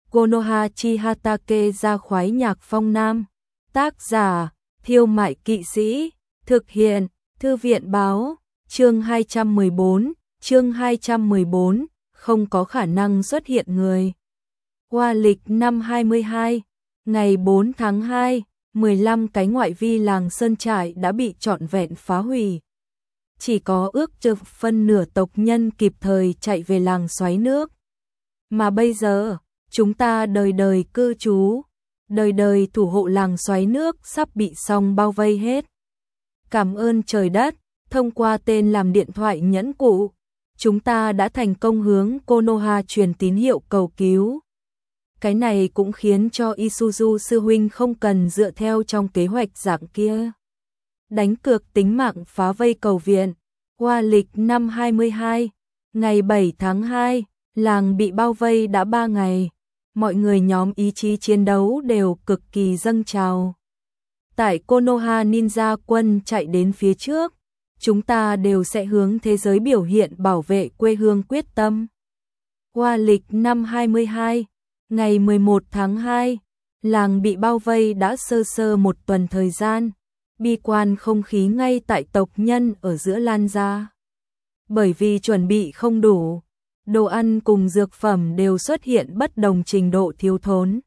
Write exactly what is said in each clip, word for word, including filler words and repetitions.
Konoha chi Hatake ra khoái nhạc phong nam. Tác giả, Thiêu Mại Kỵ Sĩ. Thực hiện, Thư viện báo. Chương hai trăm mười bốn, chương hai trăm mười bốn, không có khả năng xuất hiện người. Qua lịch năm hai mươi hai, ngày bốn tháng hai, mười lăm cái ngoại vi làng Sơn Trại đã bị trọn vẹn phá hủy. Chỉ có ước chừng phân nửa tộc nhân kịp thời chạy về làng xoáy nước. Mà bây giờ, chúng ta đời đời cư trú, đời đời thủ hộ làng xoáy nước sắp bị xong bao vây hết. Cảm ơn trời đất, thông qua tên làm điện thoại nhẫn cụ, chúng ta đã thành công hướng Konoha truyền tín hiệu cầu cứu. Cái này cũng khiến cho Isuzu sư huynh không cần dựa theo trong kế hoạch dạng kia. Đánh cược tính mạng phá vây cầu viện. Qua lịch năm hai mươi hai, ngày bảy tháng hai, làng bị bao vây đã ba ngày. Mọi người nhóm ý chí chiến đấu đều cực kỳ dâng trào. Tại Konoha Ninja quân chạy đến phía trước, chúng ta đều sẽ hướng thế giới biểu hiện bảo vệ quê hương quyết tâm. Qua lịch năm hai mươi hai, ngày mười một tháng hai, làng bị bao vây đã sơ sơ một tuần thời gian, bi quan không khí ngay tại tộc nhân ở giữa lan ra. Bởi vì chuẩn bị không đủ, đồ ăn cùng dược phẩm đều xuất hiện bất đồng trình độ thiếu thốn.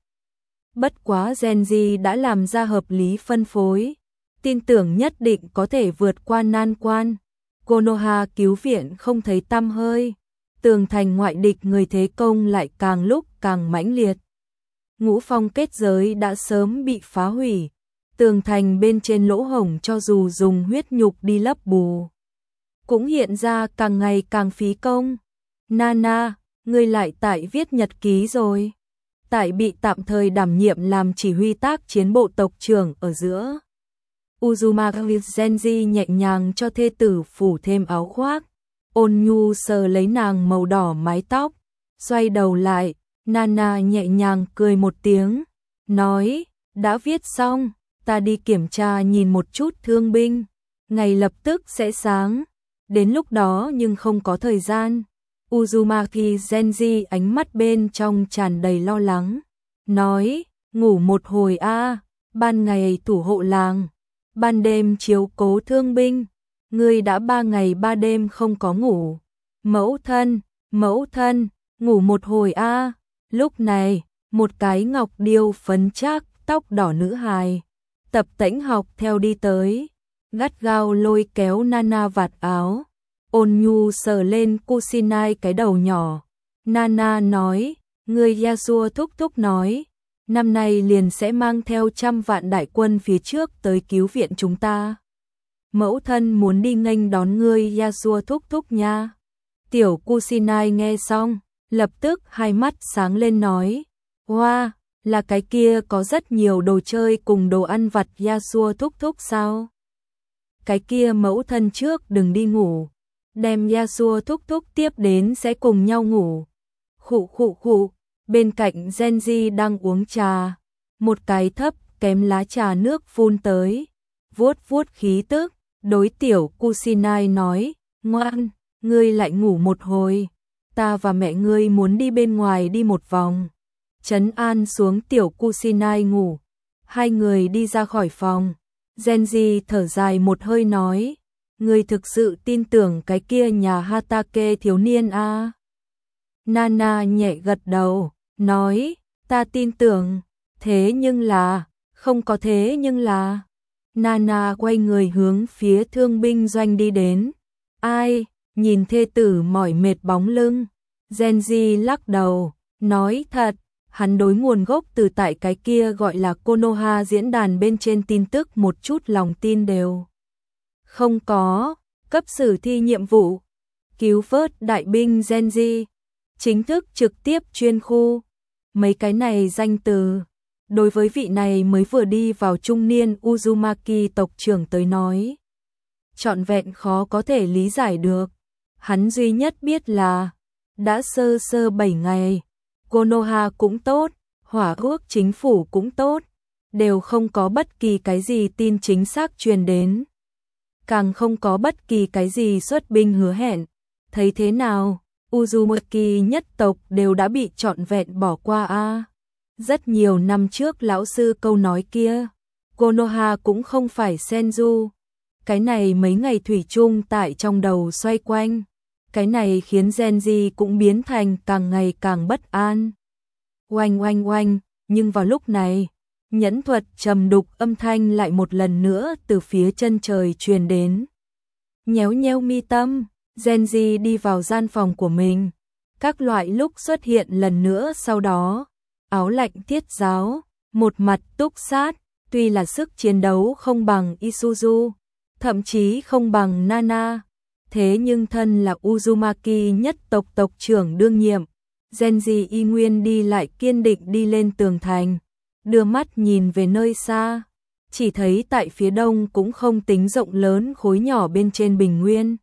Bất quá Genji đã làm ra hợp lý phân phối, tin tưởng nhất định có thể vượt qua nan quan. Konoha cứu viện không thấy tăm hơi, tường thành ngoại địch người thế công lại càng lúc càng mãnh liệt. Ngũ phong kết giới đã sớm bị phá hủy, tường thành bên trên lỗ hổng cho dù dùng huyết nhục đi lấp bù, cũng hiện ra càng ngày càng phí công. Nana, ngươi lại tại viết nhật ký rồi. Tại bị tạm thời đảm nhiệm làm chỉ huy tác chiến bộ tộc trưởng ở giữa. Uzumaki Genji nhẹ nhàng cho thê tử phủ thêm áo khoác. Ôn nhu sờ lấy nàng màu đỏ mái tóc. Xoay đầu lại, Nana nhẹ nhàng cười một tiếng. Nói, đã viết xong, ta đi kiểm tra nhìn một chút thương binh. Ngày lập tức sẽ sáng. Đến lúc đó nhưng không có thời gian. Uzumaki Genji ánh mắt bên trong tràn đầy lo lắng. Nói, ngủ một hồi a, ban ngày thủ hộ làng, ban đêm chiếu cố thương binh. Ngươi đã ba ngày ba đêm không có ngủ. Mẫu thân, mẫu thân, ngủ một hồi a. Lúc này, một cái ngọc điêu phấn trác, tóc đỏ nữ hài, tập tễnh học theo đi tới, gắt gao lôi kéo Nana vạt áo. Ôn nhu sờ lên Kusinai cái đầu nhỏ. Nana nói, người Yasuo thúc thúc nói, năm nay liền sẽ mang theo trăm vạn đại quân phía trước tới cứu viện chúng ta. Mẫu thân muốn đi nghênh đón ngươi Yasuo thúc thúc nha. Tiểu Kusinai nghe xong, lập tức hai mắt sáng lên nói, wow, là cái kia có rất nhiều đồ chơi cùng đồ ăn vặt Yasuo thúc thúc sao? Cái kia mẫu thân trước đừng đi ngủ. Đem Yasuo thúc thúc tiếp đến sẽ cùng nhau ngủ. Khụ khụ khụ, bên cạnh Genji đang uống trà, một cái thấp kém lá trà nước phun tới, vuốt vuốt khí tức, đối tiểu Kusinai nói, ngoan, ngươi lại ngủ một hồi, ta và mẹ ngươi muốn đi bên ngoài đi một vòng. Trấn an xuống tiểu Kusinai ngủ, hai người đi ra khỏi phòng, Genji thở dài một hơi nói, ngươi thực sự tin tưởng cái kia nhà Hatake thiếu niên a? À? Nana nhẹ gật đầu, nói, ta tin tưởng, thế nhưng là, không có thế nhưng là. Nana quay người hướng phía thương binh doanh đi đến. Ai, nhìn thê tử mỏi mệt bóng lưng. Genji lắc đầu, nói thật, hắn đối nguồn gốc từ tại cái kia gọi là Konoha diễn đàn bên trên tin tức một chút lòng tin đều không có. Cấp sử thi nhiệm vụ, cứu vớt đại binh Genji, chính thức trực tiếp chuyên khu. Mấy cái này danh từ, đối với vị này mới vừa đi vào trung niên Uzumaki tộc trưởng tới nói, trọn vẹn khó có thể lý giải được. Hắn duy nhất biết là, đã sơ sơ bảy ngày, Konoha cũng tốt, Hỏa Quốc chính phủ cũng tốt, đều không có bất kỳ cái gì tin chính xác truyền đến. Càng không có bất kỳ cái gì xuất binh hứa hẹn. Thấy thế nào, Uzumaki nhất tộc đều đã bị trọn vẹn bỏ qua a. Rất nhiều năm trước lão sư câu nói kia, Konoha cũng không phải Senju. Cái này mấy ngày thủy chung tại trong đầu xoay quanh. Cái này khiến Genji cũng biến thành càng ngày càng bất an. Oanh oanh oanh, nhưng vào lúc này, nhẫn thuật trầm đục âm thanh lại một lần nữa từ phía chân trời truyền đến. Nhéo nhéo mi tâm, Genji đi vào gian phòng của mình. Các loại lúc xuất hiện lần nữa sau đó. Áo lạnh thiết giáo, một mặt túc sát, tuy là sức chiến đấu không bằng Isuzu, thậm chí không bằng Nana. Thế nhưng thân là Uzumaki nhất tộc tộc trưởng đương nhiệm, Genji y nguyên đi lại kiên định đi lên tường thành, đưa mắt nhìn về nơi xa, chỉ thấy tại phía đông cũng không tính rộng lớn khối nhỏ bên trên bình nguyên.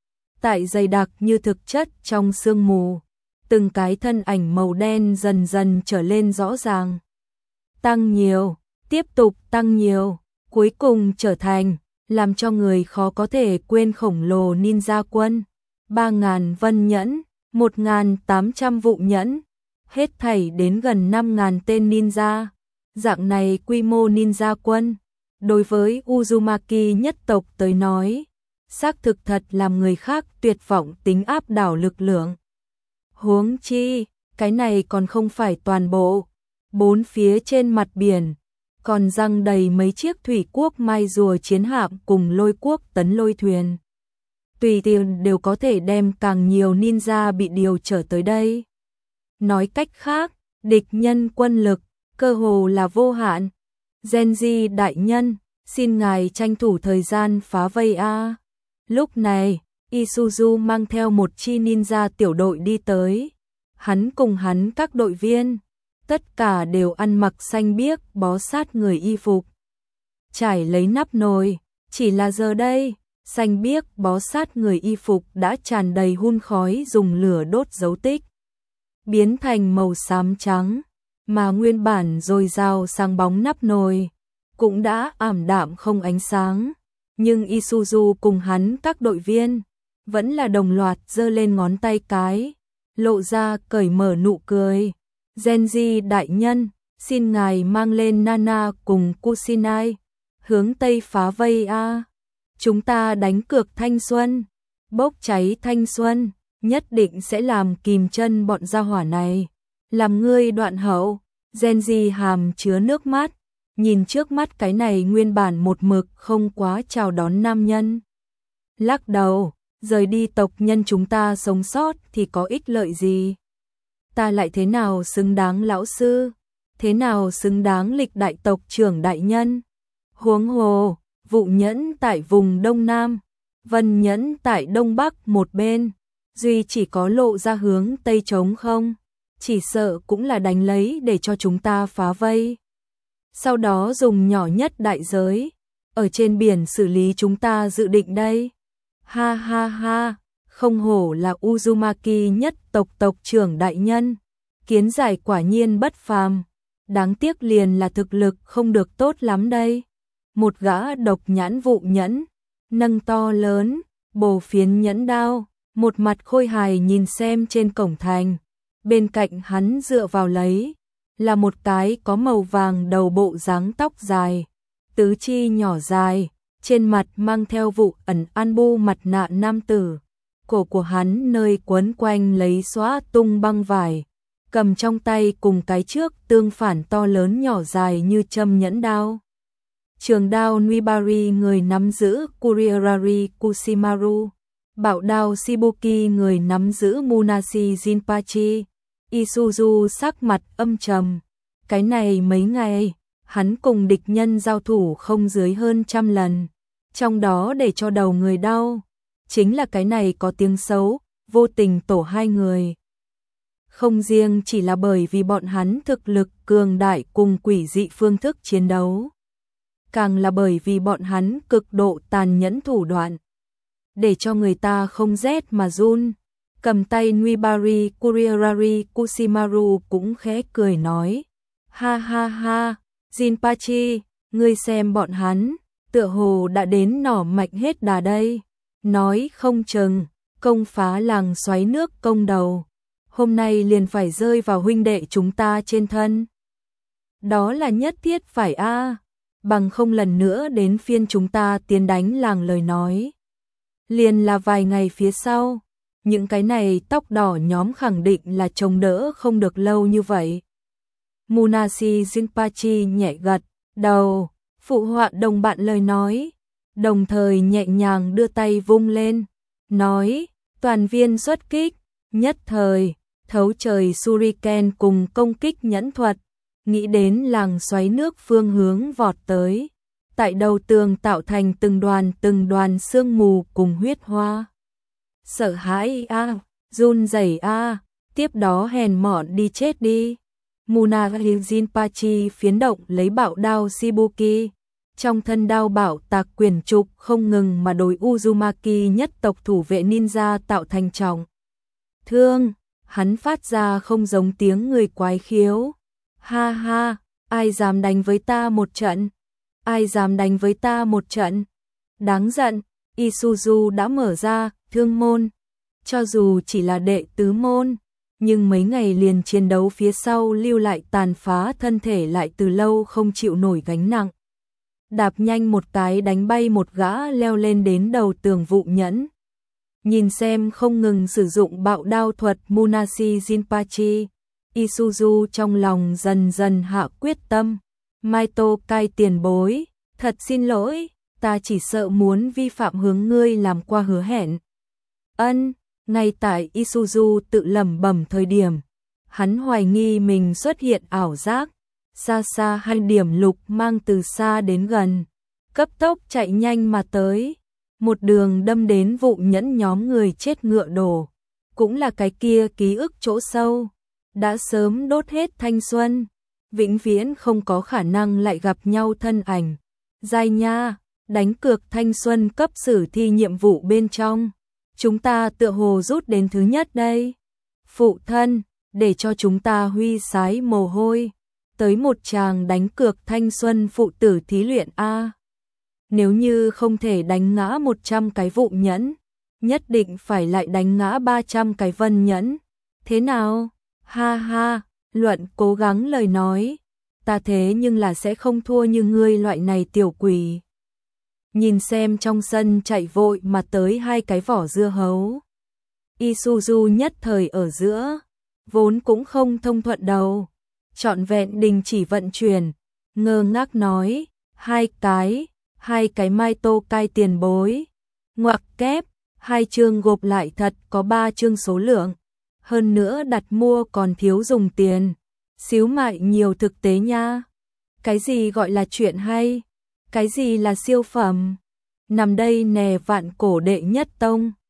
Tại dày đặc như thực chất trong sương mù, từng cái thân ảnh màu đen dần dần trở lên rõ ràng. Tăng nhiều, tiếp tục tăng nhiều, cuối cùng trở thành làm cho người khó có thể quên khổng lồ ninja quân, ba ngàn vân nhẫn, một nghìn tám trăm vụ nhẫn, hết thảy đến gần năm ngàn tên ninja. Dạng này quy mô ninja quân, đối với Uzumaki nhất tộc tới nói, xác thực thật làm người khác tuyệt vọng tính áp đảo lực lượng. Huống chi, cái này còn không phải toàn bộ, bốn phía trên mặt biển còn răng đầy mấy chiếc thủy quốc mai rùa chiến hạm cùng lôi quốc tấn lôi thuyền. Tùy tiện đều có thể đem càng nhiều ninja bị điều trở tới đây. Nói cách khác, địch nhân quân lực, cơ hồ là vô hạn. Genji đại nhân, xin ngài tranh thủ thời gian phá vây a. Lúc này, Isuzu mang theo một chi ninja tiểu đội đi tới. Hắn cùng hắn các đội viên, tất cả đều ăn mặc xanh biếc bó sát người y phục. Trải lấy nắp nồi, chỉ là giờ đây, xanh biếc bó sát người y phục đã tràn đầy hun khói dùng lửa đốt dấu tích. Biến thành màu xám trắng, mà nguyên bản dồi dào sáng bóng nắp nồi, cũng đã ảm đạm không ánh sáng. Nhưng Isuzu cùng hắn các đội viên, vẫn là đồng loạt giơ lên ngón tay cái, lộ ra cởi mở nụ cười. Genji đại nhân, xin ngài mang lên Nana cùng Kusinai, hướng Tây phá vây a. Chúng ta đánh cược thanh xuân, bốc cháy thanh xuân, nhất định sẽ làm kìm chân bọn gia hỏa này. Làm ngươi đoạn hậu, Genji hàm chứa nước mắt, nhìn trước mắt cái này nguyên bản một mực không quá chào đón nam nhân. Lắc đầu, rời đi tộc nhân chúng ta sống sót thì có ích lợi gì? Ta lại thế nào xứng đáng lão sư? Thế nào xứng đáng lịch đại tộc trưởng đại nhân? Huống hồ, vụ nhẫn tại vùng Đông Nam, vân nhẫn tại Đông Bắc một bên, duy chỉ có lộ ra hướng Tây trống không? Chỉ sợ cũng là đánh lấy để cho chúng ta phá vây. Sau đó dùng nhỏ nhất đại giới, ở trên biển xử lý chúng ta dự định đây. Ha ha ha, không hổ là Uzumaki nhất tộc tộc trưởng đại nhân, kiến giải quả nhiên bất phàm, đáng tiếc liền là thực lực không được tốt lắm đây. Một gã độc nhãn vụ nhẫn, nâng to lớn, bổ phiến nhẫn đao, một mặt khôi hài nhìn xem trên cổng thành, bên cạnh hắn dựa vào lấy, là một cái có màu vàng đầu bộ dáng tóc dài, tứ chi nhỏ dài, trên mặt mang theo vụ ẩn an bu mặt nạ nam tử. Cổ của hắn nơi quấn quanh lấy xóa tung băng vải, cầm trong tay cùng cái trước tương phản to lớn nhỏ dài như châm nhẫn đao. Trường đao Nuibari người nắm giữ Kuriarari Kushimaru, bạo đao Shibuki người nắm giữ Munashi Jinpachi. Isuzu sắc mặt âm trầm, cái này mấy ngày, hắn cùng địch nhân giao thủ không dưới hơn trăm lần, trong đó để cho đầu người đau, chính là cái này có tiếng xấu, vô tình tổ hai người. Không riêng chỉ là bởi vì bọn hắn thực lực cường đại cùng quỷ dị phương thức chiến đấu, càng là bởi vì bọn hắn cực độ tàn nhẫn thủ đoạn, để cho người ta không rét mà run. Cầm tay Nuibari Kuriarari Kushimaru cũng khẽ cười nói, ha ha ha, Jinpachi, ngươi xem bọn hắn, tựa hồ đã đến nỏ mạnh hết đà đây, nói không chừng, công phá làng xoáy nước công đầu, hôm nay liền phải rơi vào huynh đệ chúng ta trên thân. Đó là nhất thiết phải a, bằng không lần nữa đến phiên chúng ta tiến đánh làng lời nói. Liền là vài ngày phía sau, những cái này tóc đỏ nhóm khẳng định là chống đỡ không được lâu như vậy. Munashi Jinpachi nhẹ gật đầu, phụ họa đồng bạn lời nói, đồng thời nhẹ nhàng đưa tay vung lên, nói, toàn viên xuất kích, nhất thời, thấu trời Shuriken cùng công kích nhẫn thuật, nghĩ đến làng xoáy nước phương hướng vọt tới. Tại đầu tường tạo thành từng đoàn từng đoàn sương mù cùng huyết hoa. Sợ hãi a, run rẩy a, tiếp đó hèn mọn đi chết đi. Munashi Jinpachi phiến động lấy bạo đao Shibuki, trong thân đao bảo tạc quyền trục không ngừng mà đối Uzumaki nhất tộc thủ vệ ninja tạo thành trọng thương, hắn phát ra không giống tiếng người quái khiếu. Ha ha, ai dám đánh với ta một trận? Ai dám đánh với ta một trận? Đáng giận, Isuzu đã mở ra thương môn, cho dù chỉ là đệ tứ môn, nhưng mấy ngày liền chiến đấu phía sau lưu lại tàn phá thân thể lại từ lâu không chịu nổi gánh nặng. Đạp nhanh một cái đánh bay một gã leo lên đến đầu tường vụ nhẫn. Nhìn xem không ngừng sử dụng bạo đao thuật Munashi Jinpachi, Isuzu trong lòng dần dần hạ quyết tâm. Maito Kai tiền bối, thật xin lỗi, ta chỉ sợ muốn vi phạm hướng ngươi làm qua hứa hẹn. Ân, ngay tại Isuzu tự lẩm bẩm thời điểm, hắn hoài nghi mình xuất hiện ảo giác. Xa xa hai điểm lục mang từ xa đến gần, cấp tốc chạy nhanh mà tới, một đường đâm đến vụ nhẫn nhóm người chết ngựa đổ, cũng là cái kia ký ức chỗ sâu, đã sớm đốt hết thanh xuân, vĩnh viễn không có khả năng lại gặp nhau thân ảnh. Giai nha, đánh cược thanh xuân cấp sử thi nhiệm vụ bên trong, chúng ta tựa hồ rút đến thứ nhất đây. Phụ thân, để cho chúng ta huy sái mồ hôi, tới một tràng đánh cược thanh xuân phụ tử thí luyện a. Nếu như không thể đánh ngã một trăm cái vụ nhẫn, nhất định phải lại đánh ngã ba trăm cái vân nhẫn. Thế nào? Ha ha, luận cố gắng lời nói, ta thế nhưng là sẽ không thua như ngươi loại này tiểu quỷ. Nhìn xem trong sân chạy vội mà tới hai cái vỏ dưa hấu. Isuzu nhất thời ở giữa, vốn cũng không thông thuận đầu, trọn vẹn đình chỉ vận chuyển, ngơ ngác nói, hai cái, hai cái Maito Kai tiền bối, ngoặc kép, hai chương gộp lại thật có ba chương số lượng, hơn nữa đặt mua còn thiếu dùng tiền, xíu mại nhiều thực tế nha. Cái gì gọi là chuyện hay, cái gì là siêu phẩm, nằm đây nè vạn cổ đệ nhất tông.